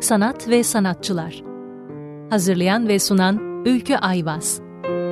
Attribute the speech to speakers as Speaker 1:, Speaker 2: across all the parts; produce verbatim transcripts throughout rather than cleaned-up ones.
Speaker 1: Sanat ve sanatçılar. Hazırlayan ve sunan Ülkü Ayvaz.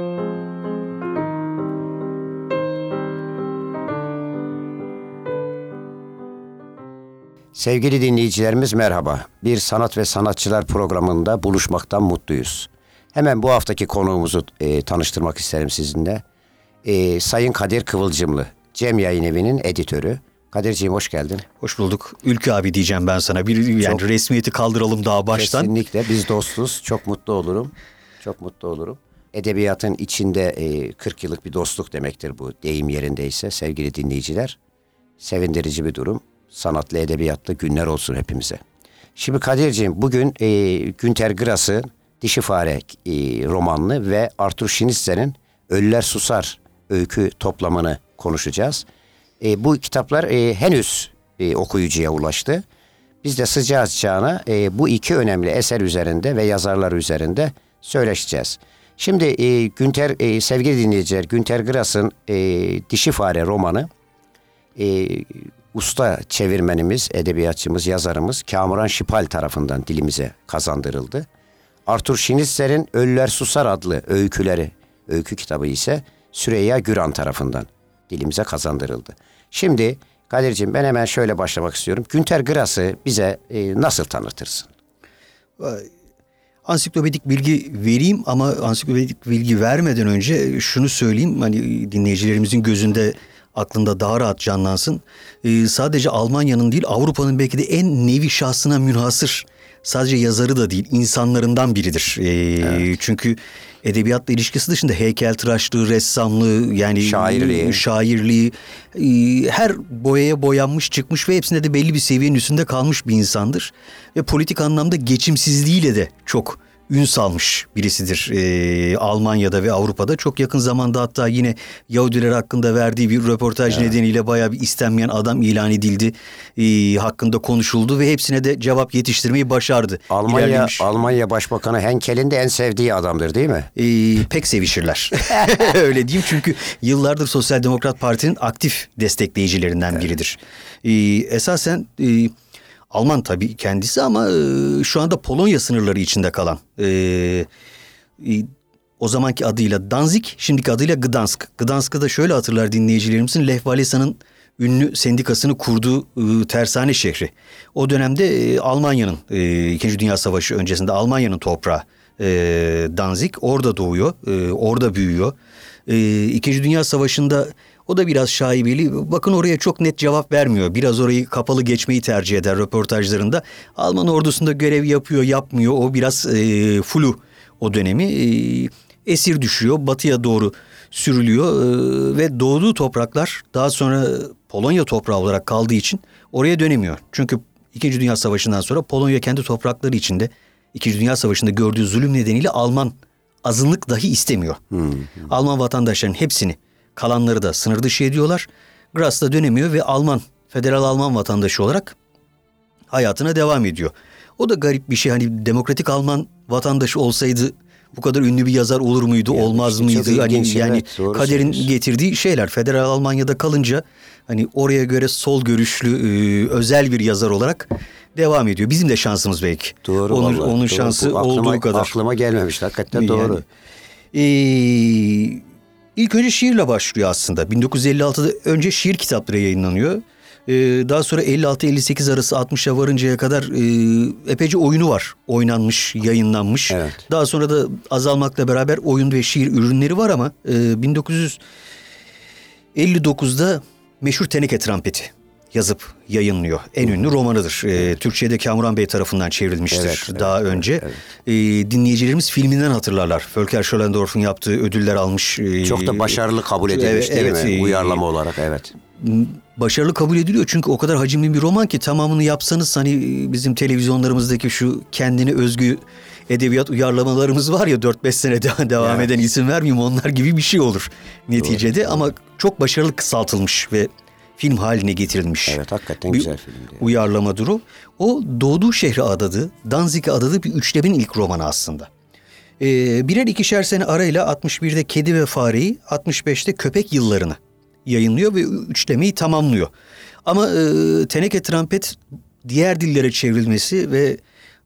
Speaker 2: Sevgili dinleyicilerimiz merhaba. Bir Sanat ve Sanatçılar programında buluşmaktan mutluyuz. Hemen bu haftaki konuğumuzu e, tanıştırmak isterim sizinle. E, Sayın Kadir Kıvılcımlı, Cem Yayınevi'nin editörü. Kadir'ciğim hoş geldin.
Speaker 3: Hoş bulduk. Ülkü abi diyeceğim ben sana. Bir yani çok, resmiyeti kaldıralım daha baştan.
Speaker 2: Kesinlikle biz dostuz. Çok mutlu olurum. Çok mutlu olurum. Edebiyatın içinde e, kırk yıllık bir dostluk demektir bu, deyim yerindeyse sevgili dinleyiciler. Sevindirici bir durum. Sanatlı, edebiyatlı günler olsun hepimize. Şimdi Kadir'ciğim bugün e, Günter Grass'ın Dişi Fare e, romanını ve Arthur Schnitzler'in Ölüler Susar öykü toplamını konuşacağız. E, bu kitaplar e, henüz e, okuyucuya ulaştı. Biz de sıcağı sıcağına e, bu iki önemli eser üzerinde ve yazarlar üzerinde söyleşeceğiz. Şimdi e, Günter, e, sevgili dinleyiciler, Günter Grass'ın e, Dişi Fare romanı e, usta çevirmenimiz, edebiyatçımız, yazarımız Kamuran Şipal tarafından dilimize kazandırıldı. Arthur Schnitzler'in Ölüler Susar adlı öyküleri, öykü kitabı ise Süreyya Güran tarafından dilimize kazandırıldı. Şimdi Kadir'ciğim ben hemen şöyle başlamak istiyorum. Günter Grass'ı bize e, nasıl tanıtırsın?
Speaker 3: Ansiklopedik bilgi vereyim ama ansiklopedik bilgi vermeden önce şunu söyleyeyim. Hani dinleyicilerimizin gözünde, aklında daha rahat canlansın. Ee, sadece Almanya'nın değil, Avrupa'nın belki de en nevi şahsına münhasır, sadece yazarı da değil, insanlarından biridir. Ee, evet. Çünkü edebiyatla ilişkisi dışında heykeltıraşlığı, ressamlığı, yani
Speaker 2: şairliği,
Speaker 3: şairliği e, her boyaya boyanmış çıkmış ve hepsinde de belli bir seviyenin üstünde kalmış bir insandır. Ve politik anlamda geçimsizliğiyle de çok ün salmış birisidir ee, Almanya'da ve Avrupa'da. Çok yakın zamanda hatta yine Yahudiler hakkında verdiği bir röportaj evet. nedeniyle bayağı bir istenmeyen adam ilan edildi. Ee, hakkında konuşuldu ve hepsine de cevap yetiştirmeyi başardı.
Speaker 2: Almanya İlerlemiş. Almanya Başbakanı Henkel'in de en sevdiği adamdır değil mi?
Speaker 3: Ee, pek sevişirler. Öyle diyeyim, çünkü yıllardır Sosyal Demokrat Parti'nin aktif destekleyicilerinden evet. biridir. Ee, esasen... E, Alman tabii kendisi ama e, şu anda Polonya sınırları içinde kalan. E, e, o zamanki adıyla Danzig, şimdiki adıyla Gdansk. Gdansk'ı da şöyle hatırlar dinleyicilerimizin, Lech Walesa'nın ünlü sendikasını kurduğu e, tersane şehri. O dönemde e, Almanya'nın, e, İkinci Dünya Savaşı öncesinde Almanya'nın toprağı e, Danzig. Orada doğuyor, e, orada büyüyor. E, İkinci Dünya Savaşı'nda... O da biraz şaibeli. Bakın oraya çok net cevap vermiyor. Biraz orayı kapalı geçmeyi tercih eder röportajlarında. Alman ordusunda görev yapıyor, yapmıyor. O biraz e, flu o dönemi. E, esir düşüyor, batıya doğru sürülüyor. E, ve doğduğu topraklar daha sonra Polonya toprağı olarak kaldığı için oraya dönemiyor. Çünkü İkinci Dünya Savaşı'ndan sonra Polonya kendi toprakları içinde İkinci Dünya Savaşı'nda gördüğü zulüm nedeniyle Alman azınlık dahi istemiyor. Hmm, hmm. Alman vatandaşların hepsini, kalanları da sınır dışı ediyorlar. Grass da dönemiyor ve Alman, federal Alman vatandaşı olarak hayatına devam ediyor. O da garip bir şey. Hani demokratik Alman vatandaşı olsaydı bu kadar ünlü bir yazar olur muydu, yani olmaz işte mıydı? Hani ilginç, yani evet, kaderin söylüyorsun. Getirdiği şeyler. Federal Almanya'da kalınca hani oraya göre sol görüşlü, e, özel bir yazar olarak devam ediyor. Bizim de şansımız belki.
Speaker 2: Doğru.
Speaker 3: Onun,
Speaker 2: vallahi,
Speaker 3: onun
Speaker 2: doğru.
Speaker 3: şansı
Speaker 2: Bu aklıma,
Speaker 3: olduğu kadar.
Speaker 2: Aklıma gelmemiş. Hakikaten doğru.
Speaker 3: Yani, eee İlk önce şiirle başlıyor aslında. bin dokuz yüz elli altıda önce şiir kitapları yayınlanıyor. Ee, daha sonra elli altı elli sekiz arası altmışa varıncaya kadar e, epeyce oyunu var. Oynanmış, yayınlanmış.
Speaker 2: Evet.
Speaker 3: Daha sonra da azalmakla beraber oyun ve şiir ürünleri var ama e, bin dokuz yüz elli dokuzda meşhur Teneke Trampeti yazıp yayınlıyor. En ünlü romanıdır. Ee, Türkçe'de Kamuran Bey tarafından çevrilmiştir evet, daha evet, önce. Evet. Ee, dinleyicilerimiz filminden hatırlarlar. Völker Schlendorf'un yaptığı ödüller almış. Ee,
Speaker 2: Çok da başarılı kabul edilmiş evet, değil evet, mi? E, Uyarlama olarak evet.
Speaker 3: Başarılı kabul ediliyor çünkü o kadar hacimli bir roman ki tamamını yapsanız hani bizim televizyonlarımızdaki şu kendine özgü edebiyat uyarlamalarımız var ya dört beş sene daha devam evet. eden, isim vermeyeyim, onlar gibi bir şey olur neticede. Doğru. Ama çok başarılı kısaltılmış ve film haline getirilmiş.
Speaker 2: Evet, hakikaten bir güzel filmdi. Yani.
Speaker 3: Uyarlamadır o. O doğduğu şehri adadığı, Danzig'e adadığı bir üçlemenin ilk romanı aslında. Ee, birer ikişer sene arayla altmış birde Kedi ve Fareyi, altmış beşte Köpek Yıllarını yayınlıyor ve üçlemeyi tamamlıyor. Ama e, Teneke Trampet diğer dillere çevrilmesi ve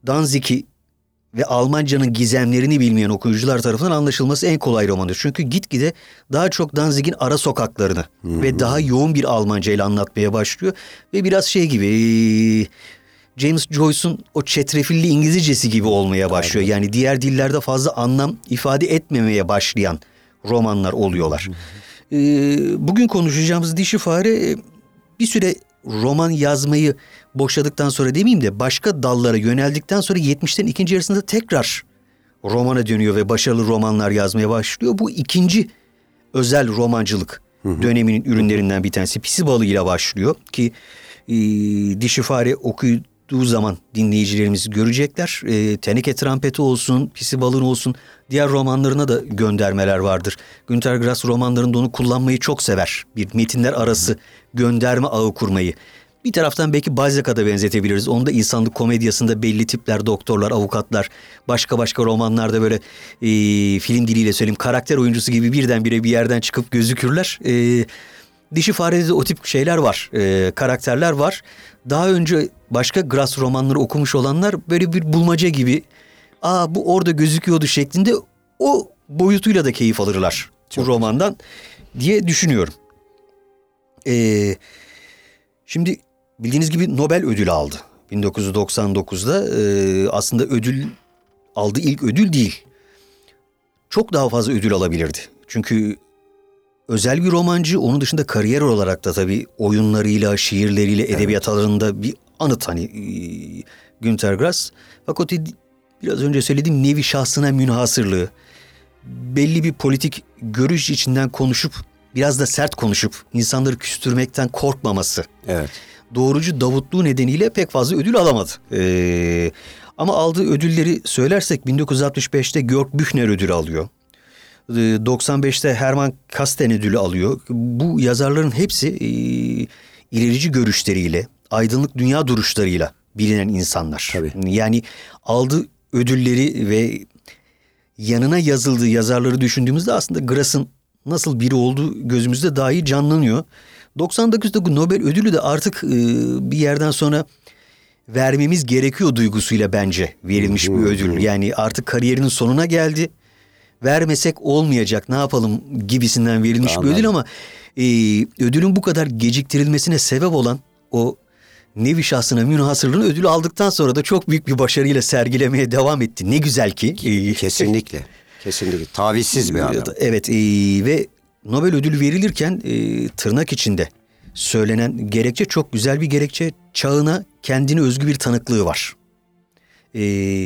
Speaker 3: Danzig'i ve Almancanın gizemlerini bilmeyen okuyucular tarafından anlaşılması en kolay romandır. Çünkü gitgide daha çok Danzig'in ara sokaklarını hmm. ve daha yoğun bir Almanca ile anlatmaya başlıyor. Ve biraz şey gibi, James Joyce'un o çetrefilli İngilizcesi gibi olmaya başlıyor. Yani diğer dillerde fazla anlam ifade etmemeye başlayan romanlar oluyorlar. Hmm. Bugün konuşacağımız Dişi Fare bir süre roman yazmayı boşladıktan sonra demeyeyim de başka dallara yöneldikten sonra yetmişlerin ikinci yarısında tekrar romana dönüyor ve başarılı romanlar yazmaya başlıyor. Bu ikinci özel romancılık hı hı. döneminin ürünlerinden bir tanesi. Pisi Balı ile başlıyor ki e, Dişi Fare okuduğu zaman dinleyicilerimiz görecekler. E, Teneke Trampeti olsun, Pisi Balı'nın olsun, diğer romanlarına da göndermeler vardır. Günter Grass romanlarında onu kullanmayı çok sever. Bir metinler arası gönderme ağı kurmayı. Bir taraftan belki Balzac'a da benzetebiliriz. Onda insanlık komedyasında belli tipler, doktorlar, avukatlar, başka başka romanlarda böyle e, film diliyle söyleyeyim karakter oyuncusu gibi birdenbire bir yerden çıkıp gözükürler. E, Dişi Fare'de de o tip şeyler var, e, karakterler var. Daha önce başka Grass romanları okumuş olanlar böyle bir bulmaca gibi, aa bu orada gözüküyordu şeklinde o boyutuyla da keyif alırlar bu romandan diye düşünüyorum. Eee... Şimdi bildiğiniz gibi Nobel ödülü aldı. bin dokuz yüz doksan dokuzda e, aslında ödül aldığı ilk ödül değil. Çok daha fazla ödül alabilirdi. Çünkü özel bir romancı, onun dışında kariyer olarak da tabii oyunlarıyla, şiirleriyle, evet. edebiyat alanında bir anıt hani e, Günter Grass. Fakat biraz önce söylediğim nevi şahsına münhasırlığı, belli bir politik görüş içinden konuşup biraz da sert konuşup insanları küstürmekten korkmaması. Evet. Doğrucu Davutluğu nedeniyle pek fazla ödül alamadı. Ee, ama aldığı ödülleri söylersek bin dokuz yüz altmış beşte Georg Büchner ödülü alıyor. Ee, doksan beşte Hermann Kasten ödülü alıyor. Bu yazarların hepsi e, ilerici görüşleriyle, aydınlık dünya duruşlarıyla bilinen insanlar. Tabii. Yani aldığı ödülleri ve yanına yazıldığı yazarları düşündüğümüzde aslında Grass'ın nasıl biri olduğu gözümüzde daha iyi canlanıyor. doksan dokuzda bu Nobel ödülü de artık e, bir yerden sonra vermemiz gerekiyor duygusuyla bence verilmiş bir ödül. Yani artık kariyerinin sonuna geldi. Vermesek olmayacak, ne yapalım gibisinden verilmiş tamam. bir ödül ama e, ödülün bu kadar geciktirilmesine sebep olan o nevi şahsına münhasırlığını ödülü aldıktan sonra da çok büyük bir başarıyla sergilemeye devam etti. Ne güzel ki.
Speaker 2: Kesinlikle. Kesinlikle. Tavizsiz bir adam.
Speaker 3: Evet e, ve Nobel ödülü verilirken e, tırnak içinde söylenen gerekçe çok güzel bir gerekçe. Çağına kendine özgü bir tanıklığı var. E,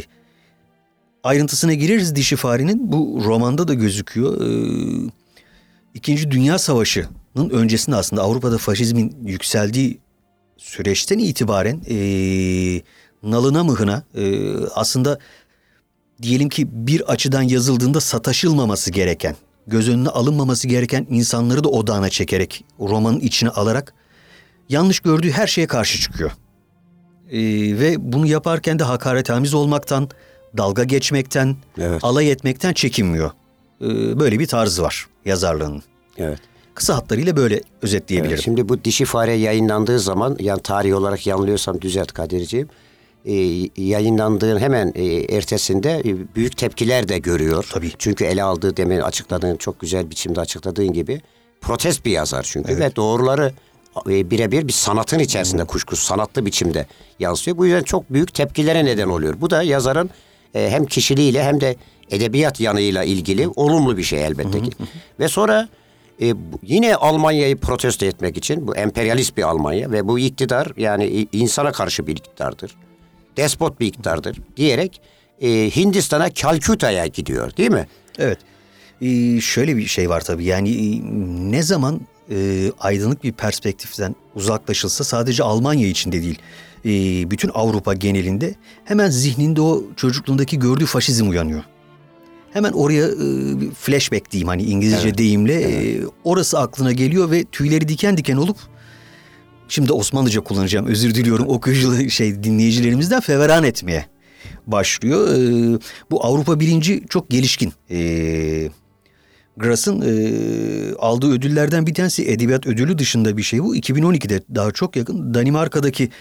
Speaker 3: ayrıntısına gireriz Dişi Fare'nin. Bu romanda da gözüküyor. E, İkinci Dünya Savaşı'nın öncesinde aslında Avrupa'da faşizmin yükseldiği süreçten itibaren e, nalına mıhına e, aslında diyelim ki bir açıdan yazıldığında sataşılmaması gereken, göz önüne alınmaması gereken insanları da odağına çekerek, romanın içine alarak yanlış gördüğü her şeye karşı çıkıyor. Ee, ve bunu yaparken de hakaretamiz olmaktan, dalga geçmekten, evet. alay etmekten çekinmiyor. Ee, böyle bir tarzı var yazarlığının. Evet. Kısa hatlarıyla böyle özetleyebilirim. Evet,
Speaker 2: şimdi bu Dişi Fare yayınlandığı zaman, yani tarih olarak yanılıyorsam düzelt Kadir'ciğim, e, yayınlandığın hemen e, ertesinde e, büyük tepkiler de görüyor. Tabii. Çünkü ele aldığı, demin açıkladığın, çok güzel biçimde açıkladığın gibi protest bir yazar çünkü evet. ve doğruları e, birebir bir sanatın içerisinde hmm. kuşkusuz sanatlı biçimde yansıyor. Bu yüzden çok büyük tepkilere neden oluyor. Bu da yazarın e, hem kişiliğiyle hem de edebiyat yanıyla ilgili olumlu bir şey elbette ki. Ve sonra e, yine Almanya'yı protesto etmek için, bu emperyalist bir Almanya ve bu iktidar yani insana karşı bir iktidardır. Despot bir iktidardır diyerek e, Hindistan'a, Kalküta'ya gidiyor değil mi?
Speaker 3: Evet. Ee, şöyle bir şey var tabii, yani e, ne zaman e, aydınlık bir perspektiften uzaklaşılsa, sadece Almanya içinde değil, e, bütün Avrupa genelinde hemen zihninde o çocukluğundaki gördüğü faşizm uyanıyor. Hemen oraya e, flashback diyeyim, hani İngilizce evet. deyimle evet. E, orası aklına geliyor ve tüyleri diken diken olup, şimdi Osmanlıca kullanacağım, özür diliyorum okuyucu şey dinleyicilerimizden, feveran etmeye başlıyor. Ee, bu Avrupa bilinci çok gelişkin. Ee, Grass'ın e, aldığı ödüllerden bir tanesi, edebiyat ödülü dışında bir şey bu. iki bin on ikide daha çok yakın Danimarka'daki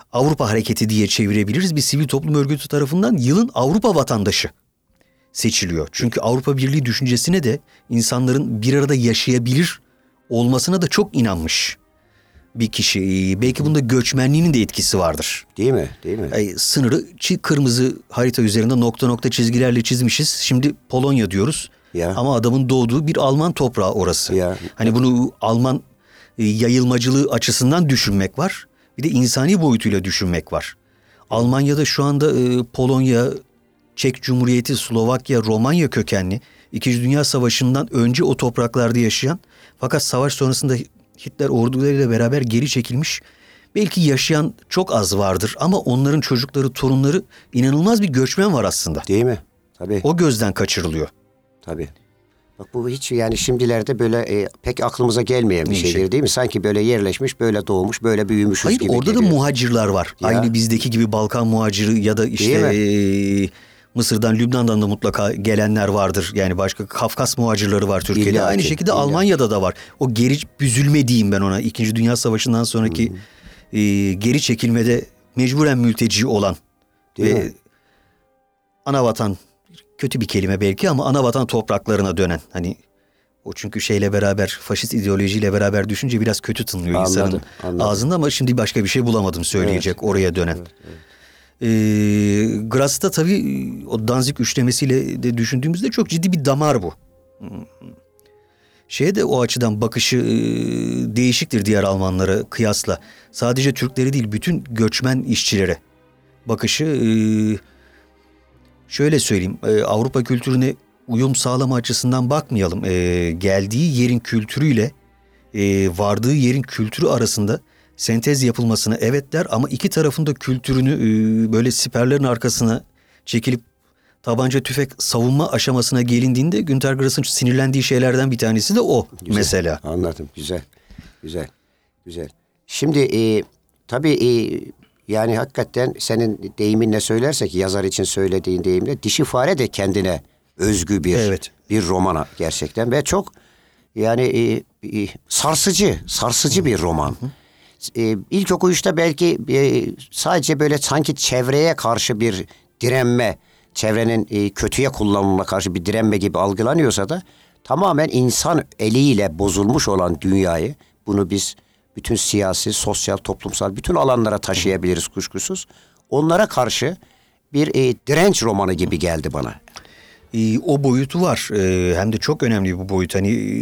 Speaker 3: Avrupa Hareketi diye çevirebiliriz. Bir sivil toplum örgütü tarafından yılın Avrupa vatandaşı seçiliyor. Çünkü Avrupa Birliği düşüncesine de insanların bir arada yaşayabilir olmasına da çok inanmış bir kişi. Belki bunda göçmenliğinin de etkisi vardır.
Speaker 2: Değil mi? Değil mi?
Speaker 3: Yani sınırı kırmızı harita üzerinde nokta nokta çizgilerle çizmişiz. Şimdi Polonya diyoruz.
Speaker 2: Ya.
Speaker 3: Ama adamın doğduğu bir Alman toprağı orası.
Speaker 2: Ya.
Speaker 3: Hani bunu Alman yayılmacılığı açısından düşünmek var. Bir de insani boyutuyla düşünmek var. Almanya'da şu anda Polonya, Çek Cumhuriyeti, Slovakya, Romanya kökenli, İkinci Dünya Savaşı'ndan önce o topraklarda yaşayan, fakat savaş sonrasında Hitler ordularıyla beraber geri çekilmiş, belki yaşayan çok az vardır ama onların çocukları, torunları, inanılmaz bir göçmen var aslında.
Speaker 2: Değil mi? Tabii.
Speaker 3: O gözden kaçırılıyor.
Speaker 2: Tabii. Bak bu hiç yani şimdilerde böyle e, pek aklımıza gelmeyen bir şeydir şey değil mi? Sanki böyle yerleşmiş, böyle doğmuş, böyle büyümüşüz
Speaker 3: Hayır,
Speaker 2: gibi
Speaker 3: orada
Speaker 2: geliyor.
Speaker 3: da muhacirler var. Ya. Aynı bizdeki gibi Balkan muhaciri ya da işte e, Mısır'dan, Lübnan'dan da mutlaka gelenler vardır. Yani başka Kafkas muhacirleri var Türkiye'de. İlla Aynı ki, şekilde illa. Almanya'da da var. O geri büzülme diyeyim ben ona. İkinci Dünya Savaşı'ndan sonraki e, geri çekilmede mecburen mülteci olan
Speaker 2: değil
Speaker 3: ve
Speaker 2: mi?
Speaker 3: Ana vatan, kötü bir kelime belki ama ana vatan topraklarına dönen. Hani o çünkü şeyle beraber, faşist ideolojiyle beraber düşünce biraz kötü tınlıyor anladım, insanın anladım. ağzında ama şimdi başka bir şey bulamadım söyleyecek evet, oraya dönen. Evet, evet. E, Gras'ta tabii o Danzig üçlemesiyle de düşündüğümüzde çok ciddi bir damar bu. Şeye de o açıdan bakışı e, değişiktir diğer Almanlara kıyasla. Sadece Türkleri değil, bütün göçmen işçilere bakışı e, şöyle söyleyeyim. E, Avrupa kültürüne uyum sağlama açısından bakmayalım. E, geldiği yerin kültürüyle e, vardığı yerin kültürü arasında sentez yapılmasına evet der ama iki tarafında kültürünü e, böyle siperlerin arkasına çekilip tabanca tüfek savunma aşamasına gelindiğinde Günter Grass'ın sinirlendiği şeylerden bir tanesi de o
Speaker 2: güzel,
Speaker 3: mesela.
Speaker 2: Anladım. Güzel. Güzel. Güzel. Şimdi e, tabii e, yani hakikaten senin deyiminle söylersek, yazar için söylediğin deyimle, Dişi Fare de kendine özgü bir evet. bir romana gerçekten ve çok yani e, e, sarsıcı, sarsıcı bir roman. Hı hı. E, ilk okuyuşta belki e, sadece böyle sanki çevreye karşı bir direnme, çevrenin e, kötüye kullanımına karşı bir direnme gibi algılanıyorsa da tamamen insan eliyle bozulmuş olan dünyayı, bunu biz bütün siyasi, sosyal, toplumsal bütün alanlara taşıyabiliriz kuşkusuz. Onlara karşı bir e, direnç romanı gibi geldi bana.
Speaker 3: E, o boyutu var. E, hem de çok önemli bu boyut. Hani e,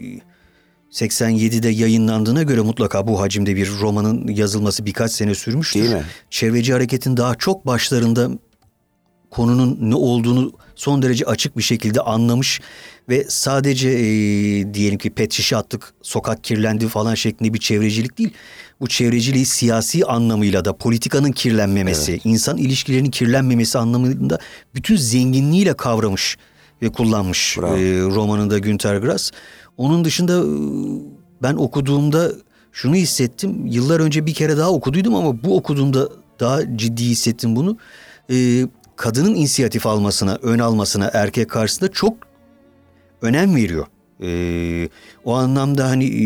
Speaker 3: seksen yedide yayınlandığına göre mutlaka bu hacimde bir romanın yazılması birkaç sene sürmüştür.
Speaker 2: Değil mi?
Speaker 3: Çevreci hareketin daha çok başlarında konunun ne olduğunu son derece açık bir şekilde anlamış ve sadece e, diyelim ki pet şişe attık, sokak kirlendi falan şeklinde bir çevrecilik değil. Bu çevreciliği siyasi anlamıyla da politikanın kirlenmemesi, evet. insan ilişkilerinin kirlenmemesi anlamında bütün zenginliğiyle kavramış ve kullanmış e, romanında Günter Grass. Onun dışında ben okuduğumda şunu hissettim. Yıllar önce bir kere daha okuduydum ama bu okuduğumda daha ciddi hissettim bunu. E, kadının inisiyatif almasına, ön almasına erkek karşısında çok önem veriyor. E, o anlamda hani e,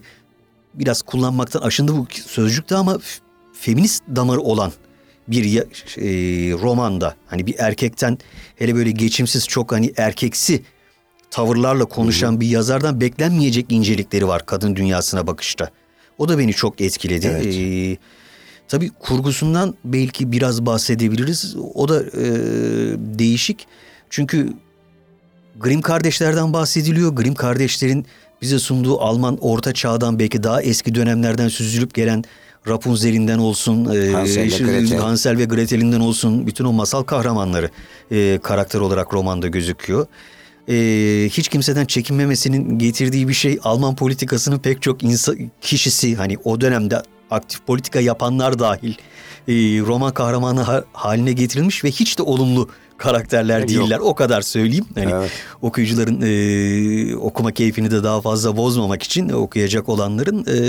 Speaker 3: biraz kullanmaktan aşındı bu sözcükte ama feminist damarı olan bir e, romanda hani bir erkekten hele böyle geçimsiz çok hani erkeksi tavırlarla konuşan bir yazardan beklenmeyecek incelikleri var kadın dünyasına bakışta. O da beni çok etkiledi.
Speaker 2: Evet.
Speaker 3: Ee, tabii kurgusundan belki biraz bahsedebiliriz. O da e, değişik. Çünkü Grimm kardeşlerden bahsediliyor. Grimm kardeşlerin bize sunduğu Alman orta çağdan belki daha eski dönemlerden süzülüp gelen Rapunzel'inden olsun,
Speaker 2: Hansel,
Speaker 3: e,
Speaker 2: Gretel.
Speaker 3: Hansel ve Gretel'inden olsun bütün o masal kahramanları e, karakter olarak romanda gözüküyor. Ee, hiç kimseden çekinmemesinin getirdiği bir şey Alman politikasının pek çok insan, kişisi hani o dönemde aktif politika yapanlar dahil e, roman kahramanı ha, haline getirilmiş ve hiç de olumlu karakterler Yok. değiller. O kadar söyleyeyim. Hani evet. okuyucuların e, okuma keyfini de daha fazla bozmamak için okuyacak olanların e,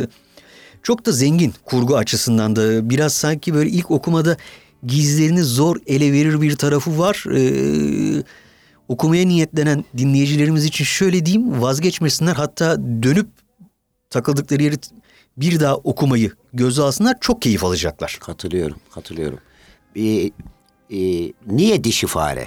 Speaker 3: çok da zengin kurgu açısından da biraz sanki böyle ilk okumada gizlerini zor ele verir bir tarafı var. Eee Okumaya niyetlenen dinleyicilerimiz için şöyle diyeyim, vazgeçmesinler, hatta dönüp takıldıkları yeri bir daha okumayı göze alsınlar, çok keyif alacaklar.
Speaker 2: Katılıyorum, katılıyorum. Ee, e, niye dişi fare?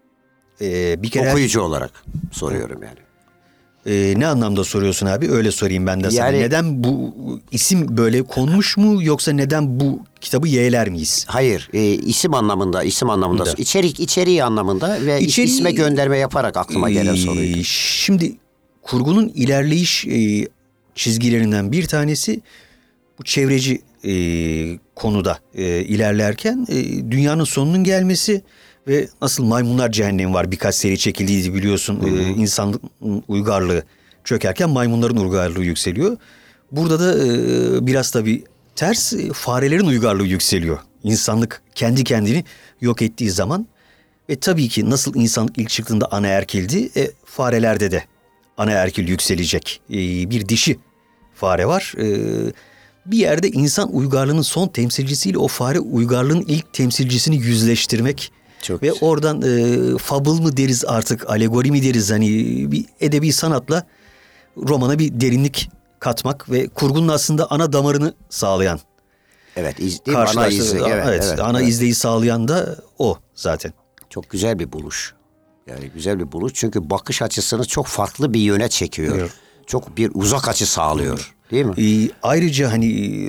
Speaker 3: Ee, bir kere
Speaker 2: Okuyucu olarak soruyorum yani.
Speaker 3: Ee, ne anlamda soruyorsun abi? Öyle sorayım ben de sana.
Speaker 2: Yani-
Speaker 3: Neden bu isim böyle konmuş mu, yoksa neden bu kitabı yeğler miyiz?
Speaker 2: Hayır, e, isim anlamında, isim anlamında,
Speaker 3: Da.
Speaker 2: içerik içeriği anlamında ve
Speaker 3: İçeriği-
Speaker 2: isme gönderme yaparak aklıma gelen
Speaker 3: Ee,
Speaker 2: soruydu.
Speaker 3: Şimdi kurgunun ilerleyiş e, çizgilerinden bir tanesi bu çevreci e, konuda e, ilerlerken e, dünyanın sonunun gelmesi ve nasıl maymunlar cehennemi var, birkaç seri çekildiydi biliyorsun. E, insanın uygarlığı çökerken maymunların uygarlığı yükseliyor. Burada da e, biraz tabii ters, e, farelerin uygarlığı yükseliyor. İnsanlık kendi kendini yok ettiği zaman. Ve tabii ki nasıl insanlık ilk çıktığında anaerkildi, e, farelerde de anaerkil yükselecek. E, bir dişi fare var. E, bir yerde insan uygarlığının son temsilcisiyle o fare uygarlığın ilk temsilcisini yüzleştirmek
Speaker 2: Çok
Speaker 3: ve
Speaker 2: güzel.
Speaker 3: oradan e, fable mı deriz artık, alegori mi deriz, hani bir edebi sanatla romana bir derinlik katmak ve kurgunun aslında ana damarını sağlayan,
Speaker 2: Evet, iz, değil mi? Ana
Speaker 3: karşılaştı-
Speaker 2: izi. Evet,
Speaker 3: evet,
Speaker 2: evet,
Speaker 3: ana
Speaker 2: evet.
Speaker 3: izleyi sağlayan da o zaten.
Speaker 2: Çok güzel bir buluş. Yani güzel bir buluş çünkü bakış açısını çok farklı bir yöne çekiyor.
Speaker 3: Evet.
Speaker 2: Çok bir uzak açı sağlıyor. Değil mi?
Speaker 3: Ee, ayrıca hani e,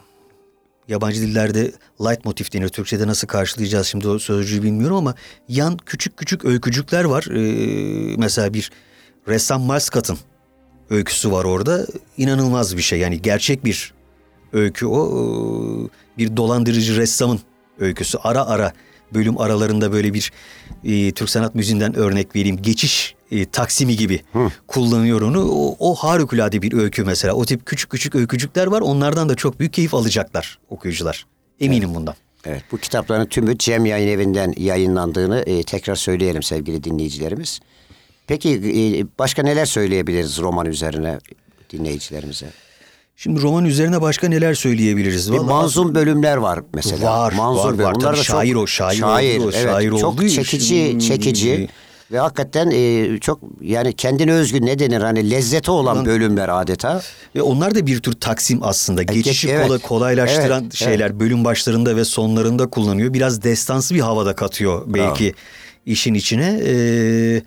Speaker 3: yabancı dillerde leitmotif denir. Türkçe'de nasıl karşılayacağız şimdi o sözcüğü bilmiyorum ama yan küçük küçük öykücükler var. Ee, mesela bir ressam Malskat'ın öyküsü var orada. İnanılmaz bir şey, yani gerçek bir öykü o. Ee, Bir dolandırıcı ressamın öyküsü. Ara ara bölüm aralarında böyle bir e, Türk sanat müziğinden örnek vereyim. Geçiş e, taksimi gibi kullanıyor onu. O, o harikulade bir öykü mesela. O tip küçük küçük öykücükler var. Onlardan da çok büyük keyif alacaklar okuyucular. Eminim bundan.
Speaker 2: Evet, bu kitapların tümü Cem Yayın Evi'nden yayınlandığını e, tekrar söyleyelim sevgili dinleyicilerimiz. Peki e, başka neler söyleyebiliriz roman üzerine dinleyicilerimize?
Speaker 3: Şimdi roman üzerine başka neler söyleyebiliriz?
Speaker 2: Bir
Speaker 3: Vallahi
Speaker 2: manzum bölümler var mesela.
Speaker 3: Var,
Speaker 2: manzum
Speaker 3: var, var.
Speaker 2: bölüm. Bunlar
Speaker 3: Tabii
Speaker 2: da
Speaker 3: şair
Speaker 2: çok,
Speaker 3: o, şair
Speaker 2: şair,
Speaker 3: olduğu,
Speaker 2: evet,
Speaker 3: şair
Speaker 2: çok
Speaker 3: olduğu
Speaker 2: çekici,
Speaker 3: için-
Speaker 2: çekici ve hakikaten e, çok yani kendine özgü, ne denir, hani lezzeti olan
Speaker 3: Ulan-
Speaker 2: bölümler adeta.
Speaker 3: Ve onlar da bir tür taksim aslında. Geçişi
Speaker 2: evet.
Speaker 3: kolay, kolaylaştıran
Speaker 2: Evet,
Speaker 3: şeyler. Bölüm başlarında ve sonlarında kullanıyor. Biraz destansı bir havada katıyor belki işin içine. Ee,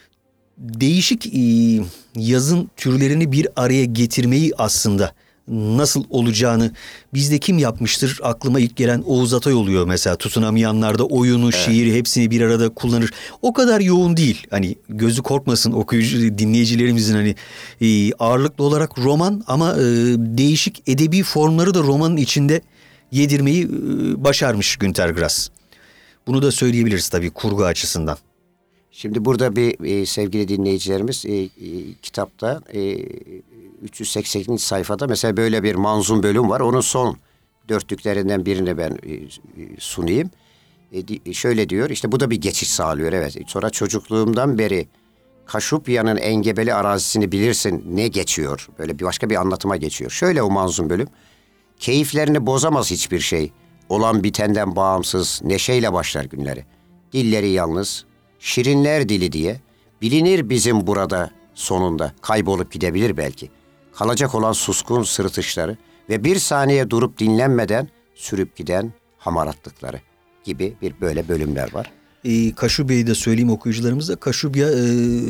Speaker 3: değişik e, yazın türlerini bir araya getirmeyi aslında nasıl olacağını bizde kim yapmıştır? Aklıma ilk gelen Oğuz Atay oluyor mesela. Tutunamayanlarda oyunu, şiiri hepsini bir arada kullanır. O kadar yoğun değil. Hani gözü korkmasın okuyucu dinleyicilerimizin, hani e, ağırlıklı olarak roman ama e, değişik edebi formları da romanın içinde yedirmeyi e, başarmış Günter Grass. Bunu da söyleyebiliriz tabii kurgu açısından.
Speaker 2: Şimdi burada bir e, sevgili dinleyicilerimiz e, e, kitapta e, üç yüz sekseninci sayfada mesela böyle bir manzum bölüm var. Onun son dörtlüklerinden birini ben e, e, sunayım. E, di, şöyle diyor, işte bu da bir geçiş sağlıyor, evet. Sonra çocukluğumdan beri Kaşupya'nın engebeli arazisini bilirsin ne geçiyor. Böyle bir başka bir anlatıma geçiyor. Şöyle o manzum bölüm. Keyiflerini bozamaz hiçbir şey. Olan bitenden bağımsız neşeyle başlar günleri. Dilleri yalnız, şirinler dili diye bilinir bizim burada sonunda. Kaybolup gidebilir belki. Kalacak olan suskun sırıtışları ve bir saniye durup dinlenmeden sürüp giden hamaratlıkları gibi bir böyle bölümler var.
Speaker 3: E, Kaşubya'yı da söyleyeyim okuyucularımıza. Kaşubya e,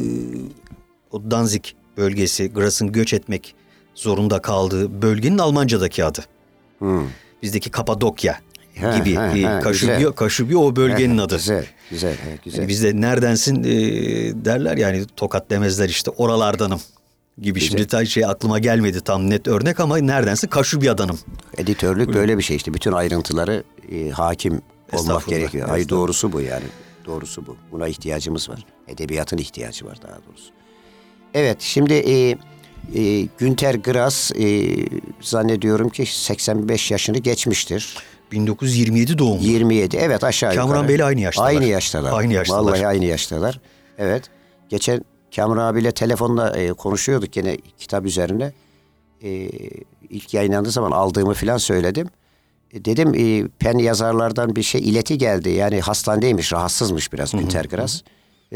Speaker 3: o Danzig bölgesi, Grass'ın göç etmek zorunda kaldığı bölgenin Almanca'daki adı.
Speaker 2: Hmm.
Speaker 3: Bizdeki Kapadokya
Speaker 2: Ha,
Speaker 3: gibi.
Speaker 2: ha,
Speaker 3: E,
Speaker 2: ha,
Speaker 3: Kaşubya,
Speaker 2: güzel.
Speaker 3: Kaşubya o bölgenin
Speaker 2: Evet,
Speaker 3: adı.
Speaker 2: Güzel, güzel, evet, güzel.
Speaker 3: Yani bizde neredensin e, derler, yani Tokat demezler, işte oralardanım gibi.
Speaker 2: Güzel.
Speaker 3: Şimdi ta şey aklıma gelmedi tam net örnek ama neredensin? Kaşubya'danım.
Speaker 2: Editörlük böyle bir şey işte. Bütün ayrıntıları e, hakim olmak
Speaker 3: Estağfurullah,
Speaker 2: gerekiyor. Ay
Speaker 3: estağfurullah.
Speaker 2: doğrusu bu yani. Doğrusu bu. Buna ihtiyacımız var. Edebiyatın ihtiyacı var daha doğrusu. Evet, şimdi e, e, Günter Grass e, zannediyorum ki seksen beş yaşını geçmiştir.
Speaker 3: bin dokuz yüz yirmi yedi doğumlu.
Speaker 2: yirmi yedi, evet, aşağı yukarı.
Speaker 3: Kamuran Bey'le aynı yaştalar.
Speaker 2: Aynı yaştalar.
Speaker 3: Aynı yaştalar.
Speaker 2: Vallahi aynı yaştalar. Evet. Geçen Kamuran abiyle telefonla e, konuşuyorduk gene kitap üzerine. E, ilk yayınlandığı zaman aldığımı falan söyledim. E, dedim e, pen yazarlardan bir şey ileti geldi. Yani hastanedeymiş, rahatsızmış biraz Günter Grass. Yani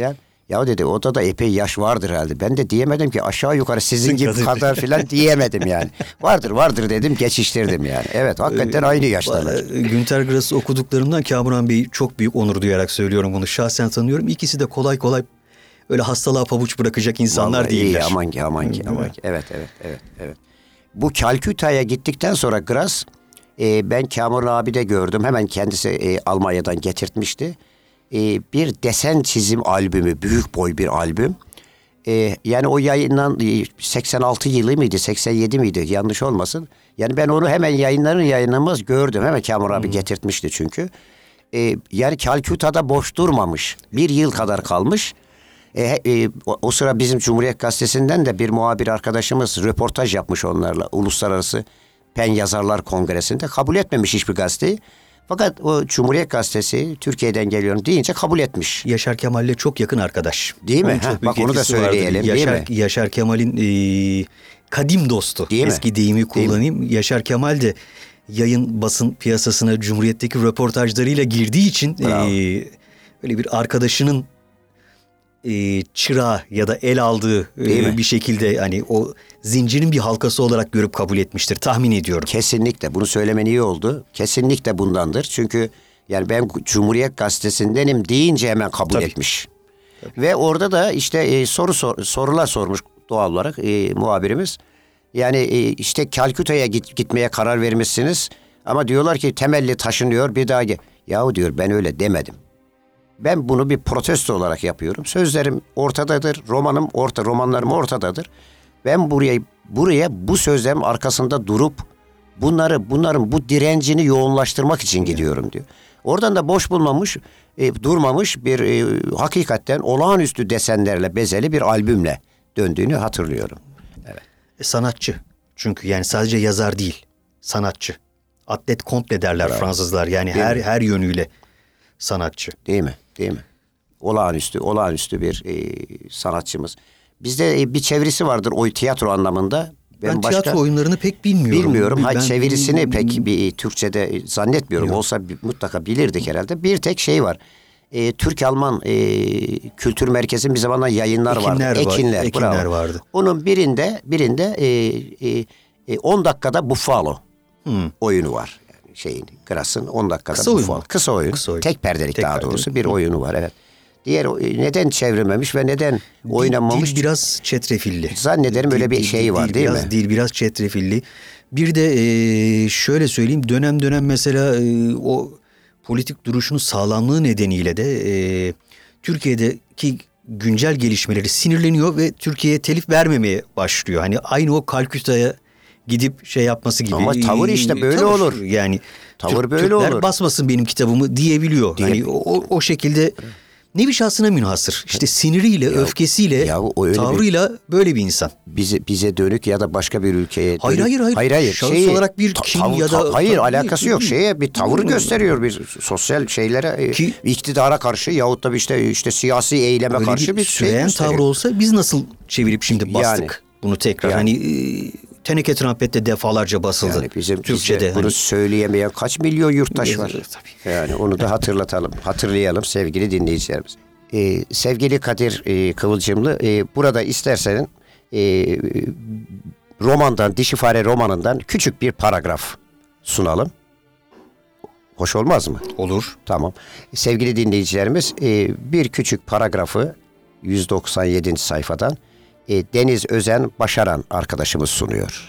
Speaker 2: Ya dedi odada epey yaş vardır herhalde. Ben de diyemedim ki aşağı yukarı sizin gibi kadar filan diyemedim yani. Vardır vardır dedim geçiştirdim yani. Evet hakikaten aynı yaştalar.
Speaker 3: Günter Grass'ı okuduklarımdan Kamuran Bey'i çok büyük onur duyarak söylüyorum bunu. Şahsen tanıyorum. İkisi de kolay kolay öyle hastalığa pabuç bırakacak insanlar
Speaker 2: Vallahi
Speaker 3: değiller.
Speaker 2: İyi, aman ki aman ki aman ki. Evet evet evet evet. Bu Calcutta'ya gittikten sonra Grass e, ben Kamuran abi de gördüm. Hemen kendisi e, Almanya'dan getirtmişti. E, bir desen çizim albümü, büyük boy bir albüm. E, yani o yayınlan seksen altı yılı mıydı, seksen yedi miydi yanlış olmasın. Yani ben onu hemen yayınların yayınlamaz gördüm. Hemen Kamuran abi hmm. getirtmişti çünkü. E, yani Calcutta'da boş durmamış. Bir yıl kadar kalmış. E, e, o, o sıra bizim Cumhuriyet Gazetesi'nden de bir muhabir arkadaşımız röportaj yapmış onlarla. Uluslararası Pen Yazarlar Kongresi'nde kabul etmemiş hiçbir gazeteyi. Fakat o Cumhuriyet Gazetesi Türkiye'den geliyorum deyince kabul etmiş.
Speaker 3: Yaşar Kemal'le çok yakın arkadaş.
Speaker 2: Değil mi? Heh, bak onu da söyleyelim.
Speaker 3: Yaşar,
Speaker 2: değil mi?
Speaker 3: Yaşar Kemal'in e, kadim dostu.
Speaker 2: Değil
Speaker 3: Eski
Speaker 2: mi?
Speaker 3: deyimi kullanayım. Değil Yaşar Kemal de yayın basın piyasasına Cumhuriyet'teki röportajlarıyla girdiği için e, öyle bir arkadaşının e, çırağı ya da el aldığı e, bir şekilde hani o zincirin bir halkası olarak görüp kabul etmiştir tahmin ediyorum.
Speaker 2: Kesinlikle bunu söylemen iyi oldu. Kesinlikle bundandır. Çünkü yani ben Cumhuriyet Gazetesi'ndenim deyince hemen kabul Tabii. etmiş. Tabii. Ve orada da işte e, soru sor, sorular sormuş doğal olarak e, muhabirimiz. Yani e, işte Calcutta'ya git, gitmeye karar vermişsiniz ama diyorlar ki temelli taşınıyor bir daha. Ge- Yahu diyor ben öyle demedim. Ben bunu bir protesto olarak yapıyorum. Sözlerim ortadadır, romanım orta, romanlarım ortadadır. Ben buraya buraya bu sözlerin arkasında durup bunları bunların bu direncini yoğunlaştırmak için gidiyorum diyor. Oradan da boş bulmamış, e, durmamış bir e, hakikaten olağanüstü desenlerle bezeli bir albümle döndüğünü hatırlıyorum. Evet.
Speaker 3: E, sanatçı. Çünkü yani sadece yazar değil, sanatçı. Atlet komple derler Bravo. Fransızlar. Yani değil her mi? her yönüyle sanatçı.
Speaker 2: Değil mi? Değil mi? Olağanüstü, olağanüstü bir e, sanatçımız. Bizde e, bir çevirisi vardır o tiyatro anlamında.
Speaker 3: Ben, ben başka, tiyatro oyunlarını pek bilmiyorum.
Speaker 2: Bilmiyorum. Hayır,
Speaker 3: ben,
Speaker 2: çevirisini
Speaker 3: ben,
Speaker 2: pek bir Türkçe'de zannetmiyorum. Yok. Olsa mutlaka bilirdik herhalde. Bir tek şey var. E, Türk-Alman e, Kültür Merkezi'nin bir zamanlar yayınlar
Speaker 3: Ekinler
Speaker 2: vardı.
Speaker 3: Var,
Speaker 2: Ekinler,
Speaker 3: Ekinler vardı.
Speaker 2: Onun birinde birinde e, e, on dakikada Buffalo hmm. oyunu var. Yani şeyin, Grass'ın on dakikada
Speaker 3: Kısa
Speaker 2: Buffalo.
Speaker 3: Oyun.
Speaker 2: Kısa oyun. Kısa oyun. Tek perdelik Tek daha perdelik. doğrusu bir hmm. oyunu var. Evet. Diğer neden çevrilmemiş ve neden dil, oynanmamış?
Speaker 3: Dil biraz çetrefilli.
Speaker 2: Zannederim öyle bir şey var
Speaker 3: dil,
Speaker 2: değil
Speaker 3: biraz,
Speaker 2: mi?
Speaker 3: Dil biraz çetrefilli. Bir de e, şöyle söyleyeyim dönem dönem mesela e, o politik duruşunun sağlamlığı nedeniyle de e, Türkiye'deki güncel gelişmeleri sinirleniyor ve Türkiye'ye telif vermemeye başlıyor. Hani aynı o Calcutta'ya gidip şey yapması gibi.
Speaker 2: Ama tavır işte böyle
Speaker 3: tavır,
Speaker 2: olur.
Speaker 3: Yani
Speaker 2: tavır
Speaker 3: Türk,
Speaker 2: böyle
Speaker 3: Türkler
Speaker 2: olur.
Speaker 3: basmasın benim kitabımı diyebiliyor. Diye... Hani o, o şekilde nevi şahsına münhasır. İşte siniriyle, ya, öfkesiyle, ya tavrıyla bir, böyle bir insan.
Speaker 2: Bize bize dönük ya da başka bir ülkeye dönük.
Speaker 3: Hayır hayır hayır.
Speaker 2: Hayır hayır.
Speaker 3: Şahıs
Speaker 2: şey,
Speaker 3: olarak bir kin
Speaker 2: tav,
Speaker 3: ya da
Speaker 2: tav, hayır
Speaker 3: tav,
Speaker 2: alakası
Speaker 3: değil,
Speaker 2: yok. Şeye bir tavır değil, gösteriyor bir sosyal şeylere, Ki, iktidara karşı yahut da işte işte siyasi eyleme karşı bir, bir şey
Speaker 3: gösteriyor. Tavrı olsa biz nasıl çevirip şimdi bastık yani, bunu tekrar yani, hani teneke trompette defalarca basıldı. Yani
Speaker 2: bizim
Speaker 3: Türkçe'de
Speaker 2: bunu
Speaker 3: hani,
Speaker 2: söyleyemeyen kaç milyon yurttaş var.
Speaker 3: Tabii.
Speaker 2: Yani onu da hatırlatalım. Hatırlayalım sevgili dinleyicilerimiz. Ee, sevgili Kadir e, Kıvılcımlı, e, burada istersen e, romandan, Dişi Fare romanından küçük bir paragraf sunalım. Hoş olmaz mı?
Speaker 3: Olur.
Speaker 2: Tamam. Sevgili dinleyicilerimiz, e, bir küçük paragrafı yüz doksan yedinci sayfadan e, Deniz Özen Başaran arkadaşımız sunuyor.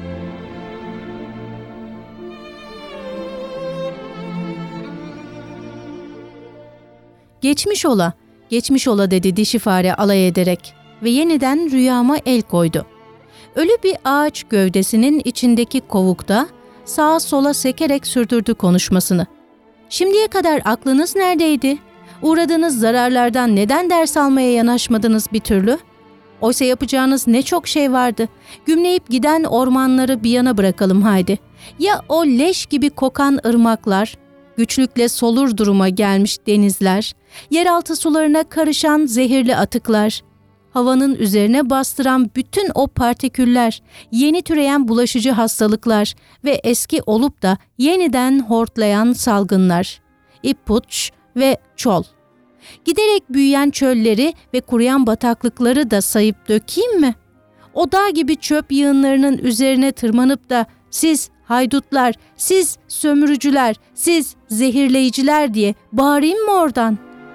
Speaker 1: Geçmiş ola, geçmiş ola dedi dişi fare alay ederek ve yeniden rüyama el koydu. Ölü bir ağaç gövdesinin içindeki kovukta sağa sola sekerek sürdürdü konuşmasını. Şimdiye kadar aklınız neredeydi? Uğradığınız zararlardan neden ders almaya yanaşmadınız bir türlü? Oysa yapacağınız ne çok şey vardı. Gümleyip giden ormanları bir yana bırakalım haydi. Ya o leş gibi kokan ırmaklar, güçlükle solur duruma gelmiş denizler, yeraltı sularına karışan zehirli atıklar, havanın üzerine bastıran bütün o partiküller, yeni türeyen bulaşıcı hastalıklar ve eski olup da yeniden hortlayan salgınlar, ipuç ve çol. Giderek büyüyen çölleri ve kuruyan bataklıkları da sayıp dökeyim mi? O dağ gibi çöp yığınlarının üzerine tırmanıp da siz haydutlar, siz sömürücüler, siz zehirleyiciler diye bağırayım mı oradan?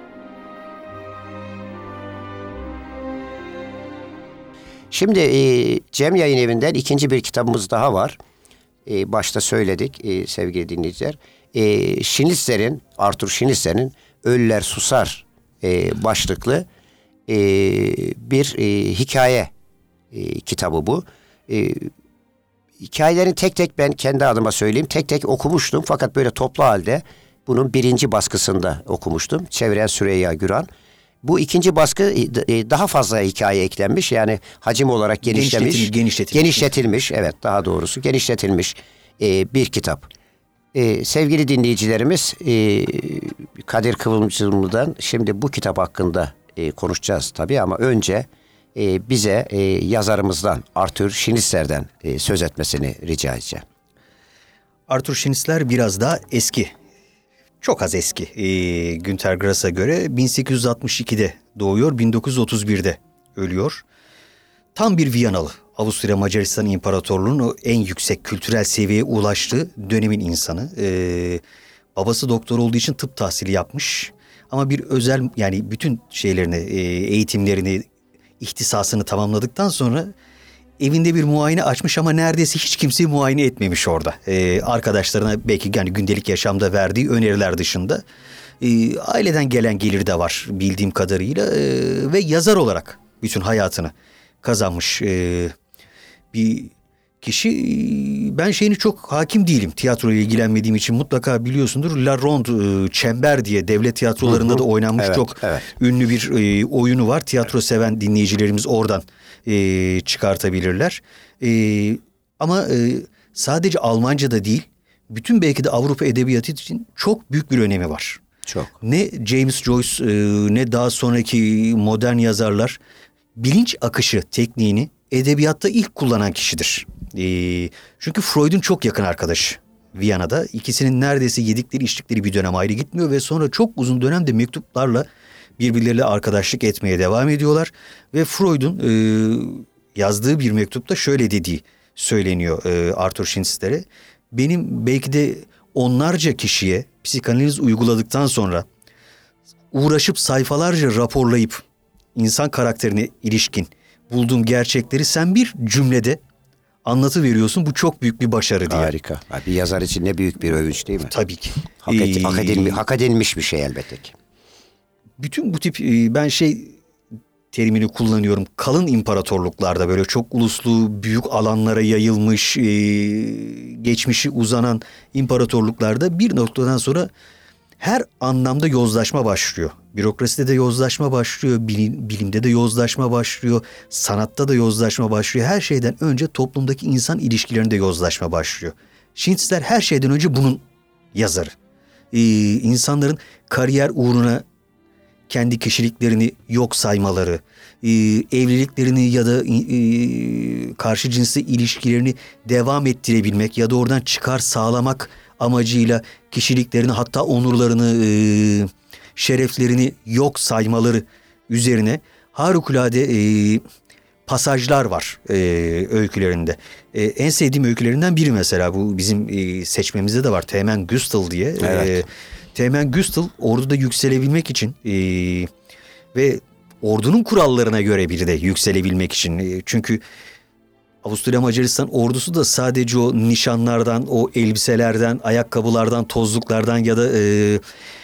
Speaker 2: Şimdi e, Cem Yayın Evi'nden ikinci bir kitabımız daha var. E, başta söyledik e, sevgili dinleyiciler. E, Schnitzler'in, Arthur Schnitzler'in Ölüler Susar e, başlıklı e, bir e, hikaye e, kitabı bu. E, hikayelerini tek tek ben kendi adıma söyleyeyim. Tek tek okumuştum fakat böyle toplu halde bunun birinci baskısında okumuştum. Çeviren Süreyya Güran. Bu ikinci baskı daha fazla hikaye eklenmiş. Yani hacim olarak genişlemiş.
Speaker 3: Genişletilmiş. Genişletilmiş,
Speaker 2: genişletilmiş evet daha doğrusu genişletilmiş e, bir kitap. E, sevgili dinleyicilerimiz e, Kadir Kıvılcımlı'dan şimdi bu kitap hakkında e, konuşacağız tabii ama önce e, bize e, yazarımızdan Arthur Schnitzler'den e, söz etmesini rica edeceğim.
Speaker 3: Arthur Schnitzler biraz daha eski. Çok az eski. E, Günter Grass'a göre bin sekiz yüz altmış ikide doğuyor, bin dokuz yüz otuz birde ölüyor. Tam bir Viyanalı. Avusturya Macaristan İmparatorluğu'nun o en yüksek kültürel seviyeye ulaştığı dönemin insanı. E, babası doktor olduğu için tıp tahsili yapmış. Ama bir özel yani bütün şeylerini, e, eğitimlerini, ihtisasını tamamladıktan sonra evinde bir muayene açmış ama neredeyse hiç kimseyi muayene etmemiş orada. Ee, arkadaşlarına belki yani gündelik yaşamda verdiği öneriler dışında. Ee, aileden gelen gelir de var bildiğim kadarıyla. Ee, ve yazar olarak bütün hayatını kazanmış ee, bir kişi. Ben şeyini çok hakim değilim. Tiyatroyla ilgilenmediğim için mutlaka biliyorsundur. La Ronde, Çember diye devlet tiyatrolarında hı hı. da oynanmış evet, çok evet. ünlü bir e, oyunu var. Tiyatro evet. seven dinleyicilerimiz oradan e, çıkartabilirler. E, ama e, sadece Almanca'da değil, bütün belki de Avrupa edebiyatı için çok büyük bir önemi var.
Speaker 2: Çok.
Speaker 3: Ne James Joyce e, ne daha sonraki modern yazarlar bilinç akışı tekniğini edebiyatta ilk kullanan kişidir. E, çünkü Freud'un çok yakın arkadaşı Viyana'da. İkisinin neredeyse yedikleri içtikleri bir dönem ayrı gitmiyor ve sonra çok uzun dönemde mektuplarla birbirleriyle arkadaşlık etmeye devam ediyorlar. Ve Freud'un e, yazdığı bir mektupta şöyle dediği söyleniyor e, Arthur Schnitzler'e. Benim belki de onlarca kişiye psikanaliz uyguladıktan sonra uğraşıp sayfalarca raporlayıp insan karakterine ilişkin bulduğum gerçekleri sen bir cümlede anlatıveriyorsun. Bu çok büyük bir başarı diye.
Speaker 2: Harika. Bir yazar için ne büyük bir övünç değil mi?
Speaker 3: Tabii ki.
Speaker 2: Hak, et, ee, hak, edilmiş, hak edilmiş bir şey elbette ki.
Speaker 3: Bütün bu tip ben şey terimini kullanıyorum. Kalın imparatorluklarda böyle çok uluslu, büyük alanlara yayılmış, geçmişi uzanan imparatorluklarda bir noktadan sonra her anlamda yozlaşma başlıyor. Bürokraside de yozlaşma başlıyor, bilim, bilimde de yozlaşma başlıyor, sanatta da yozlaşma başlıyor. Her şeyden önce toplumdaki insan ilişkilerinde yozlaşma başlıyor. Schnitzler her şeyden önce bunun yazarı. Ee, insanların kariyer uğruna kendi kişiliklerini yok saymaları, e, evliliklerini ya da e, karşı cinsle ilişkilerini devam ettirebilmek ya da oradan çıkar sağlamak amacıyla kişiliklerini hatta onurlarını, e, şereflerini yok saymaları üzerine harikulade e, pasajlar var e, öykülerinde. E, en sevdiğim öykülerinden biri mesela bu bizim e, seçmemizde de var. Teğmen Güstel diye. Evet. E, Teğmen Güstel orduda yükselebilmek için e, ve ordunun kurallarına göre bir de yükselebilmek için. E, çünkü Avusturya Macaristan ordusu da sadece o nişanlardan, o elbiselerden, ayakkabılardan, tozluklardan ya da e,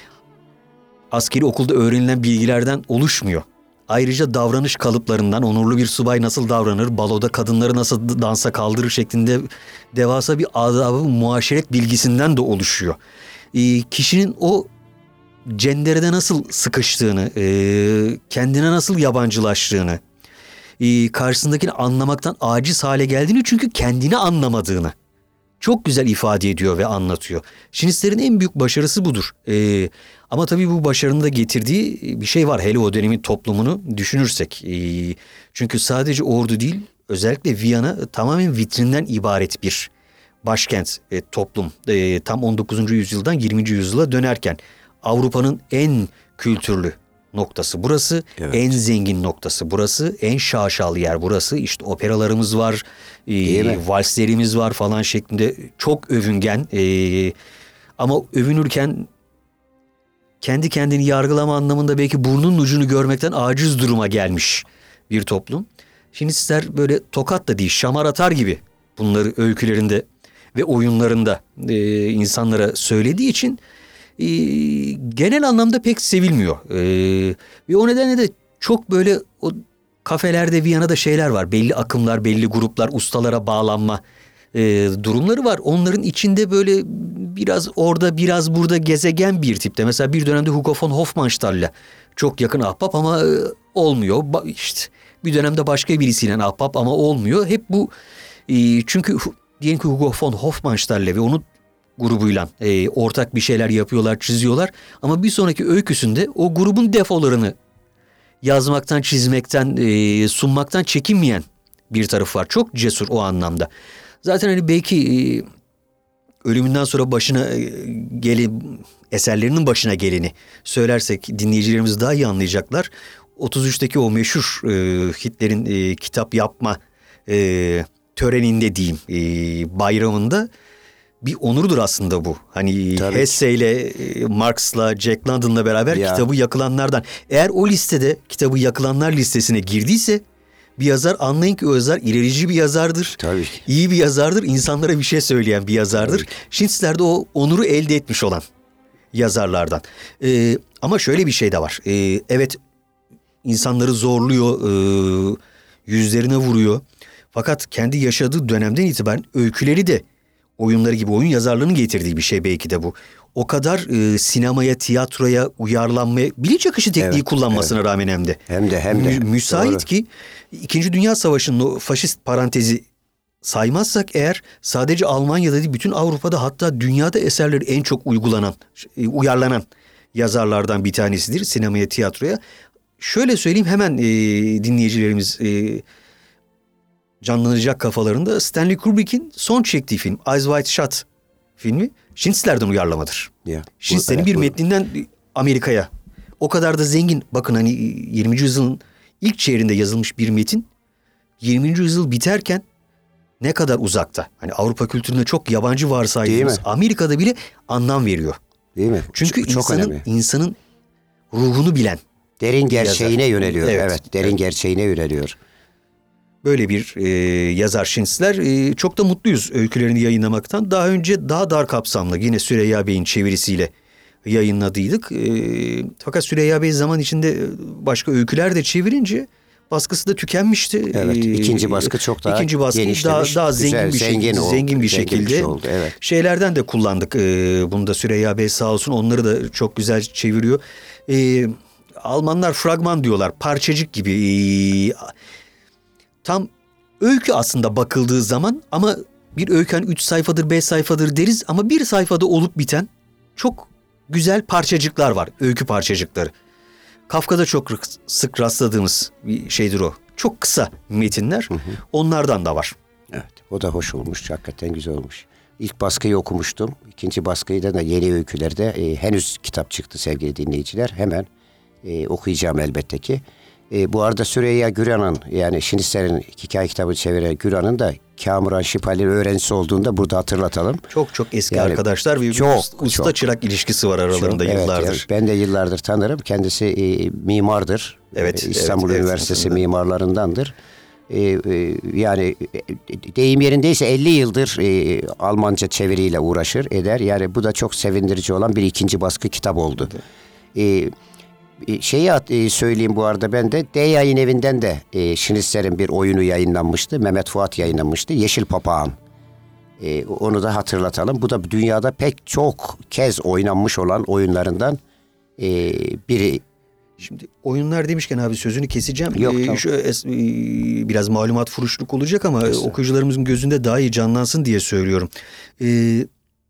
Speaker 3: askeri okulda öğrenilen bilgilerden oluşmuyor. Ayrıca davranış kalıplarından onurlu bir subay nasıl davranır, baloda kadınları nasıl dansa kaldırır şeklinde devasa bir adab-ı muaşeret bilgisinden de oluşuyor. E, kişinin o cenderede nasıl sıkıştığını, e, kendine nasıl yabancılaştığını, e, karşısındakini anlamaktan aciz hale geldiğini çünkü kendini anlamadığını çok güzel ifade ediyor ve anlatıyor. Schnitzler'in en büyük başarısı budur. E, ama tabii bu başarının da getirdiği bir şey var. Hele o dönemin toplumunu düşünürsek. E, çünkü sadece ordu değil, özellikle Viyana tamamen vitrinden ibaret bir başkent, e, toplum. E, tam on dokuzuncu yüzyıldan yirminci yüzyıla dönerken Avrupa'nın en kültürlü, noktası burası.
Speaker 2: Evet.
Speaker 3: En zengin noktası burası. En şaşalı yer burası. İşte operalarımız var. E, valslerimiz var falan şeklinde. Çok övüngen. E, ama övünürken kendi kendini yargılama anlamında belki burnunun ucunu görmekten aciz duruma gelmiş bir toplum. Şimdi sizler böyle tokat da değil, şamar atar gibi bunları öykülerinde ve oyunlarında e, insanlara söylediği için e, genel anlamda pek sevilmiyor. E, ve o nedenle de çok böyle o kafelerde Viyana'da şeyler var. Belli akımlar, belli gruplar, ustalara bağlanma e, durumları var. Onların içinde böyle biraz orada biraz burada gezegen bir tipte. Mesela bir dönemde Hugo von Hofmannsthal'le çok yakın ahbap ama e, olmuyor. Ba- işte bir dönemde başka birisiyle ahbap ama olmuyor. Hep bu e, çünkü diyelim ki Hugo von Hofmannsthal'le ve onun grubuyla e, ortak bir şeyler yapıyorlar, çiziyorlar. Ama bir sonraki öyküsünde o grubun defolarını yazmaktan, çizmekten, e, sunmaktan çekinmeyen bir tarafı var. Çok cesur o anlamda. Zaten hani belki e, ölümünden sonra başına e, gele, eserlerinin başına geleni söylersek dinleyicilerimiz daha iyi anlayacaklar. otuz üçteki o meşhur e, Hitler'in e, kitap yapma e, töreninde diyeyim, e, bayramında bir onurdur aslında bu. Hani Hesse'yle, Marx'la, Jack London'la beraber ya. kitabı yakılanlardan. Eğer o listede kitabı yakılanlar listesine girdiyse bir yazar, anlayın ki o yazar ilerici bir yazardır.
Speaker 2: Tabii.
Speaker 3: İyi bir yazardır. İnsanlara bir şey söyleyen bir yazardır. Schnitzler de o onuru elde etmiş olan yazarlardan. Ee, ama şöyle bir şey de var. Ee, evet insanları zorluyor, e, yüzlerine vuruyor. Fakat kendi yaşadığı dönemden itibaren öyküleri de oyunları gibi, oyun yazarlığının getirdiği bir şey belki de bu. O kadar e, sinemaya, tiyatroya, uyarlanmaya, bilinç akışı tekniği evet, kullanmasına evet. rağmen hem de.
Speaker 2: Hem de hem de.
Speaker 3: Mü, müsait Doğru. ki İkinci Dünya Savaşı'nın o faşist parantezi saymazsak eğer sadece Almanya'da değil bütün Avrupa'da hatta dünyada eserleri en çok uygulanan, e, uyarlanan yazarlardan bir tanesidir sinemaya, tiyatroya. Şöyle söyleyeyim hemen e, dinleyicilerimiz e, canlanacak kafalarında Stanley Kubrick'in son çektiği film Eyes Wide Shut filmi Schnitzler'den uyarlamadır. Yeah. Schnitzler'in bir metninden Amerika'ya o kadar da zengin. Bakın hani yirminci yüzyılın ilk çeyreğinde yazılmış bir metin yirminci yüzyıl biterken ne kadar uzakta. Hani Avrupa kültürüne çok yabancı varsaydığımız Amerika'da bile anlam veriyor.
Speaker 2: Değil mi?
Speaker 3: Çünkü
Speaker 2: çok,
Speaker 3: insanın
Speaker 2: çok
Speaker 3: insanın ruhunu bilen.
Speaker 2: Derin gerçeğine
Speaker 3: yazar.
Speaker 2: yöneliyor. Evet, evet derin evet. gerçeğine yöneliyor.
Speaker 3: Böyle bir e, yazar Schnitzler. E, çok da mutluyuz öykülerini yayınlamaktan. Daha önce daha dar kapsamlı yine Süreyya Bey'in çevirisiyle yayınladıydık. E, fakat Süreyya Bey zaman içinde başka öyküler de çevirince baskısı da tükenmişti.
Speaker 2: Evet, ikinci baskı çok daha
Speaker 3: ikinci baskı
Speaker 2: genişlemiş.
Speaker 3: Daha, daha zengin
Speaker 2: Güzel,
Speaker 3: bir
Speaker 2: zengin
Speaker 3: şekilde,
Speaker 2: oldu,
Speaker 3: zengin bir
Speaker 2: zengin
Speaker 3: şekilde
Speaker 2: bir şey oldu, evet.
Speaker 3: şeylerden de kullandık. E, bunu da Süreyya Bey sağ olsun onları da çok güzel çeviriyor. E, Almanlar fragman diyorlar, parçacık gibi. E, tam öykü aslında bakıldığı zaman ama bir öykü üç sayfadır, beş sayfadır deriz ama bir sayfada olup biten çok güzel parçacıklar var, öykü parçacıkları. Kafka'da çok sık rastladığımız bir şeydir o. Çok kısa metinler, hı hı. onlardan da var.
Speaker 2: Evet, o da hoş olmuş, hakikaten güzel olmuş. İlk baskıyı okumuştum, ikinci baskıyı da yeni öykülerde e, henüz kitap çıktı sevgili dinleyiciler. Hemen e, okuyacağım elbette ki. E, bu arada Süreyya Güran'ın yani Schnitzler'in hikaye kitabı çeviren Güran'ın da Kamuran Şipali'nin öğrencisi olduğunu da burada hatırlatalım.
Speaker 3: Çok çok eski yani, arkadaşlar ve
Speaker 2: çok,
Speaker 3: usta çok, çırak ilişkisi var aralarında çok, yıllardır. Evet,
Speaker 2: ben de yıllardır tanırım. Kendisi e, mimardır.
Speaker 3: Evet,
Speaker 2: e, İstanbul
Speaker 3: evet,
Speaker 2: Üniversitesi
Speaker 3: evet,
Speaker 2: mimarlarındandır. E, e, yani deyim yerindeyse elli yıldır e, Almanca çeviriyle uğraşır eder. Yani bu da çok sevindirici olan bir ikinci baskı kitap oldu. Evet. E, Şeyi söyleyeyim bu arada ben de D Yayın Evi'nden de e, Schnitzler'in bir oyunu yayınlanmıştı. Mehmet Fuat yayınlamıştı. Yeşil Papağan. E, onu da hatırlatalım. Bu da dünyada pek çok kez oynanmış olan oyunlarından e, biri.
Speaker 3: Şimdi oyunlar demişken abi sözünü keseceğim.
Speaker 2: Yok,
Speaker 3: ee,
Speaker 2: tamam.
Speaker 3: şu, e, biraz malumat furuşluk olacak ama Mesela. okuyucularımızın gözünde daha iyi canlansın diye söylüyorum. Ee,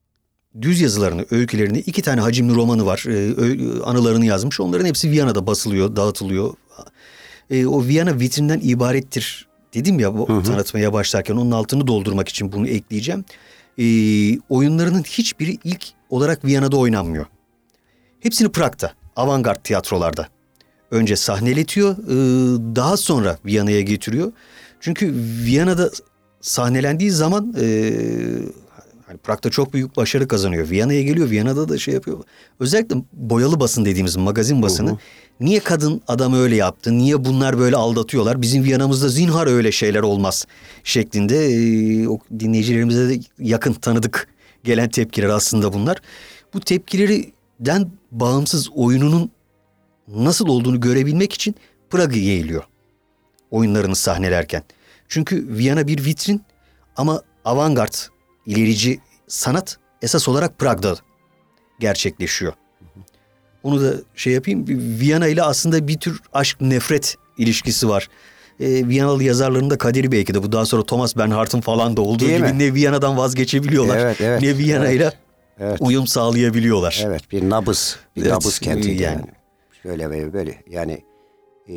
Speaker 3: Düz yazılarını, öykülerini, iki tane hacimli romanı var. Ee, anılarını yazmış. Onların hepsi Viyana'da basılıyor, dağıtılıyor. Ee, o Viyana vitrinden ibarettir. Dedim ya bu hı hı. tanıtmaya başlarken onun altını doldurmak için bunu ekleyeceğim. Ee, oyunlarının hiçbiri ilk olarak Viyana'da oynanmıyor. Hepsini Prag'da, avantgard tiyatrolarda önce sahneletiyor, e, daha sonra Viyana'ya getiriyor. Çünkü Viyana'da sahnelendiği zaman e, hani Prag'da çok büyük başarı kazanıyor. Viyana'ya geliyor, Viyana'da da şey yapıyor. Özellikle boyalı basın dediğimiz magazin basını. Hı hı. Niye kadın adam öyle yaptı? Niye bunlar böyle aldatıyorlar? Bizim Viyana'mızda zinhar öyle şeyler olmaz şeklinde e, o dinleyicilerimize de yakın tanıdık gelen tepkiler aslında bunlar. Bu tepkilerden bağımsız oyununun nasıl olduğunu görebilmek için Prag'a yeğliyor oyunlarını sahnelerken. Çünkü Viyana bir vitrin ama avantgard, ilerici sanat esas olarak Prag'da gerçekleşiyor. Onu da şey yapayım, Viyana ile aslında bir tür aşk nefret ilişkisi var. Ee, Viyanalı yazarların da kaderi belki de bu, daha sonra Thomas Bernhardt'ın falan da olduğu Değil gibi mi? ne Viyana'dan vazgeçebiliyorlar, evet, evet, ne Viyana ile evet, evet. uyum sağlayabiliyorlar.
Speaker 2: Evet, bir nabız, bir evet, nabız kenti yani. yani. Şöyle böyle böyle yani e,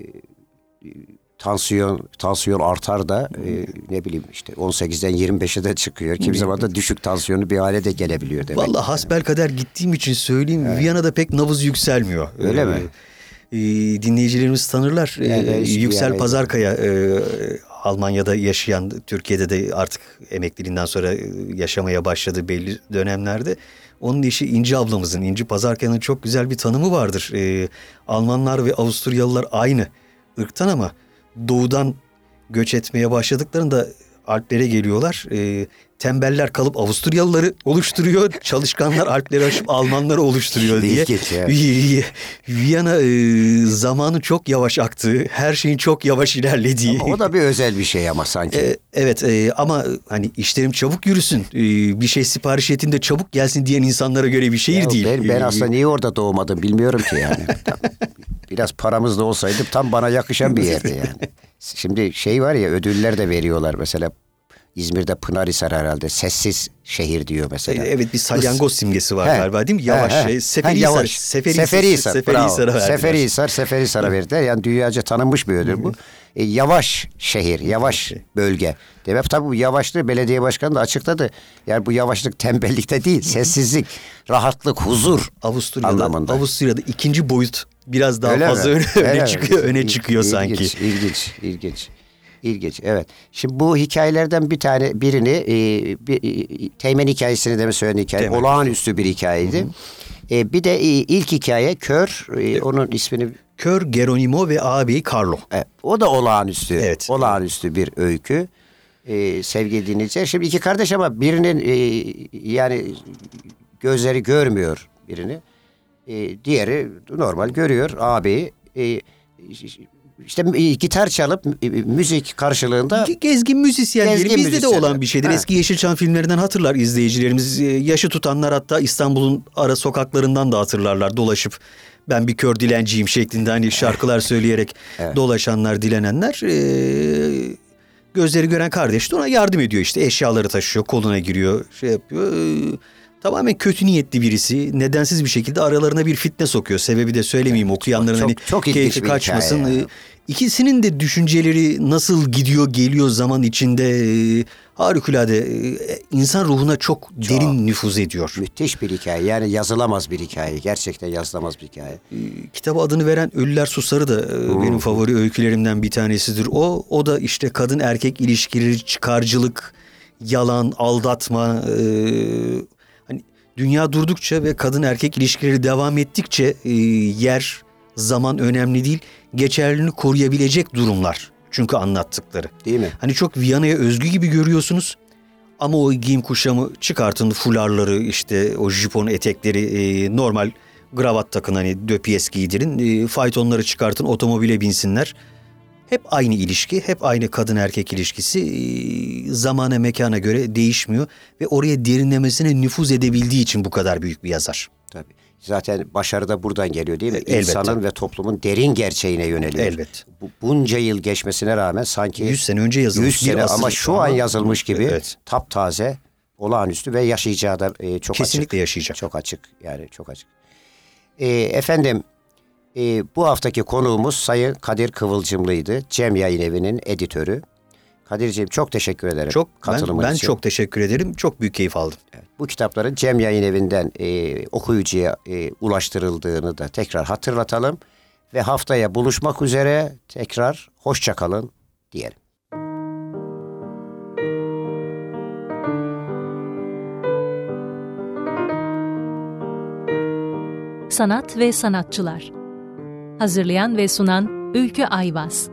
Speaker 2: tansiyon tansiyon artar da e, ne bileyim işte on sekizden yirmi beşe de çıkıyor. Kimi zaman da düşük tansiyonu bir hale de gelebiliyor demek.
Speaker 3: Vallahi hasbelkader gittiğim için söyleyeyim, evet. Viyana'da pek nabız yükselmiyor.
Speaker 2: Öyle ee, mi?
Speaker 3: E, dinleyicilerimiz tanırlar. Yani e, Yüksel yani. Pazarkaya e, Almanya'da yaşayan, Türkiye'de de artık emekliliğinden sonra yaşamaya başladı belli dönemlerde. Onun eşi İnci ablamızın, İnci Pazarkaya'nın çok güzel bir tanımı vardır. Ee, Almanlar ve Avusturyalılar aynı ırktan ama doğudan göç etmeye başladıklarında Alplere geliyorlar. Ee, tembeller kalıp Avusturyalıları oluşturuyor. Çalışkanlar Alpleri aşıp Almanları oluşturuyor diye. Viyana e, zamanın çok yavaş aktığı, her şeyin çok yavaş ilerlediği.
Speaker 2: Ama o da bir özel bir şey ama sanki.
Speaker 3: E, evet e, ama hani işlerim çabuk yürüsün, e, bir şey sipariş ettiğinde çabuk gelsin diyen insanlara göre bir şehir
Speaker 2: ya
Speaker 3: değil.
Speaker 2: Ben, ben aslında niye orada doğmadım bilmiyorum ki yani. Biraz paramız da olsaydı tam bana yakışan bir yerdi yani. Şimdi şey var ya, ödüller de veriyorlar mesela. İzmir'de Pınarhisar herhalde sessiz şehir diyor mesela.
Speaker 3: Evet, bir salyangoz simgesi var he, galiba değil mi? Yavaş he, şey. Seferihisar.
Speaker 2: Seferihisar. Seferihisar. Seferihisar'a verdiler. Seferihisar, Seferihisar'a verdiler. Yani dünyaca tanınmış bir ödül bu. E, yavaş şehir, yavaş bölge. Demek tabii bu yavaşlığı belediye başkanı da açıkladı. Yani bu yavaşlık tembellikte değil, sessizlik, rahatlık, huzur
Speaker 3: Avusturya'da,
Speaker 2: anlamında.
Speaker 3: Avusturya'da ikinci boyut biraz daha Öyle fazla öne, öne çıkıyor, öne çıkıyor
Speaker 2: ilginç,
Speaker 3: sanki.
Speaker 2: İlginç, ilginç, ilginç. İlginç, evet. Şimdi bu hikayelerden bir tane birini e, bir, e, Teğmen hikayesini de mi söyledin hikaye? Teğmen. Olağanüstü bir hikayeydi. E, bir de e, ilk hikaye Kör, e, onun ismini...
Speaker 3: Kör, Geronimo ve ağabeyi Carlo.
Speaker 2: Evet, o da olağanüstü, evet. olağanüstü bir öykü. E, sevgili dinleyiciler. Şimdi iki kardeş ama birinin e, yani gözleri görmüyor birini. E, diğeri normal görüyor ağabeyi. E, İşte gitar çalıp müzik karşılığında
Speaker 3: gezgin müzisyenleri bizde müzisyen. de olan bir şeydir. Ha. Eski Yeşilçam filmlerinden hatırlar izleyicilerimiz. Yaşı tutanlar hatta İstanbul'un ara sokaklarından da hatırlarlar dolaşıp. Ben bir kör dilenciyim şeklinde hani şarkılar söyleyerek evet. dolaşanlar, dilenenler. Ee, gözleri gören kardeş de ona yardım ediyor işte. Eşyaları taşıyor, koluna giriyor, şey yapıyor. Ee, tamamen kötü niyetli birisi. Nedensiz bir şekilde aralarına bir fitne sokuyor. Sebebi de söylemeyeyim, okuyanların çok, hani çok keyfi kaçmasın. Ee, İkisinin de düşünceleri nasıl gidiyor geliyor zaman içinde e, harikulade e, insan ruhuna çok, çok derin nüfuz ediyor.
Speaker 2: Müthiş bir hikaye, yani yazılamaz bir hikaye, gerçekten yazılamaz bir hikaye.
Speaker 3: E, kitaba adını veren Ölüler Susarı da e, hmm. benim favori öykülerimden bir tanesidir. O o da işte kadın erkek ilişkileri, çıkarcılık, yalan, aldatma. E, hani dünya durdukça ve kadın erkek ilişkileri devam ettikçe e, yer, zaman önemli değil. Geçerliliğini koruyabilecek durumlar. Çünkü anlattıkları.
Speaker 2: Değil mi?
Speaker 3: Hani çok Viyana'ya özgü gibi görüyorsunuz. Ama o giyim kuşamı çıkartın, fularları, işte o jipon etekleri, e, normal kravat takın, hani döpiyes giydirin. E, faytonları çıkartın, otomobile binsinler. Hep aynı ilişki, hep aynı kadın erkek ilişkisi. E, zamana mekana göre değişmiyor. Ve oraya derinlemesine nüfuz edebildiği için bu kadar büyük bir yazar.
Speaker 2: Tabii. Zaten başarı da buradan geliyor değil mi?
Speaker 3: Elbette.
Speaker 2: İnsanın ve toplumun derin gerçeğine yöneliyor.
Speaker 3: Elbette.
Speaker 2: Bu, bunca yıl geçmesine rağmen sanki...
Speaker 3: yüz sene önce yazılmış.
Speaker 2: yüz sene ama şu an yazılmış gibi evet. taptaze, olağanüstü ve yaşayacağı da e, çok
Speaker 3: Kesinlikle
Speaker 2: açık.
Speaker 3: Kesinlikle yaşayacak.
Speaker 2: Çok açık, yani çok açık. E, efendim, e, bu haftaki konuğumuz Sayın Kadir Kıvılcımlı'ydı. Cem Yayınevi'nin editörü. Kadir'ciğim çok teşekkür ederim
Speaker 3: çok,
Speaker 2: katılımın
Speaker 3: ben, ben
Speaker 2: için.
Speaker 3: çok teşekkür ederim. Çok büyük keyif aldım.
Speaker 2: Evet, bu kitapların Cem Yayınevi'nden e, okuyucuya e, ulaştırıldığını da tekrar hatırlatalım. ve haftaya buluşmak üzere tekrar hoşça kalın diyelim.
Speaker 4: Sanat ve sanatçılar. Hazırlayan ve sunan Ülkü Ayvaz.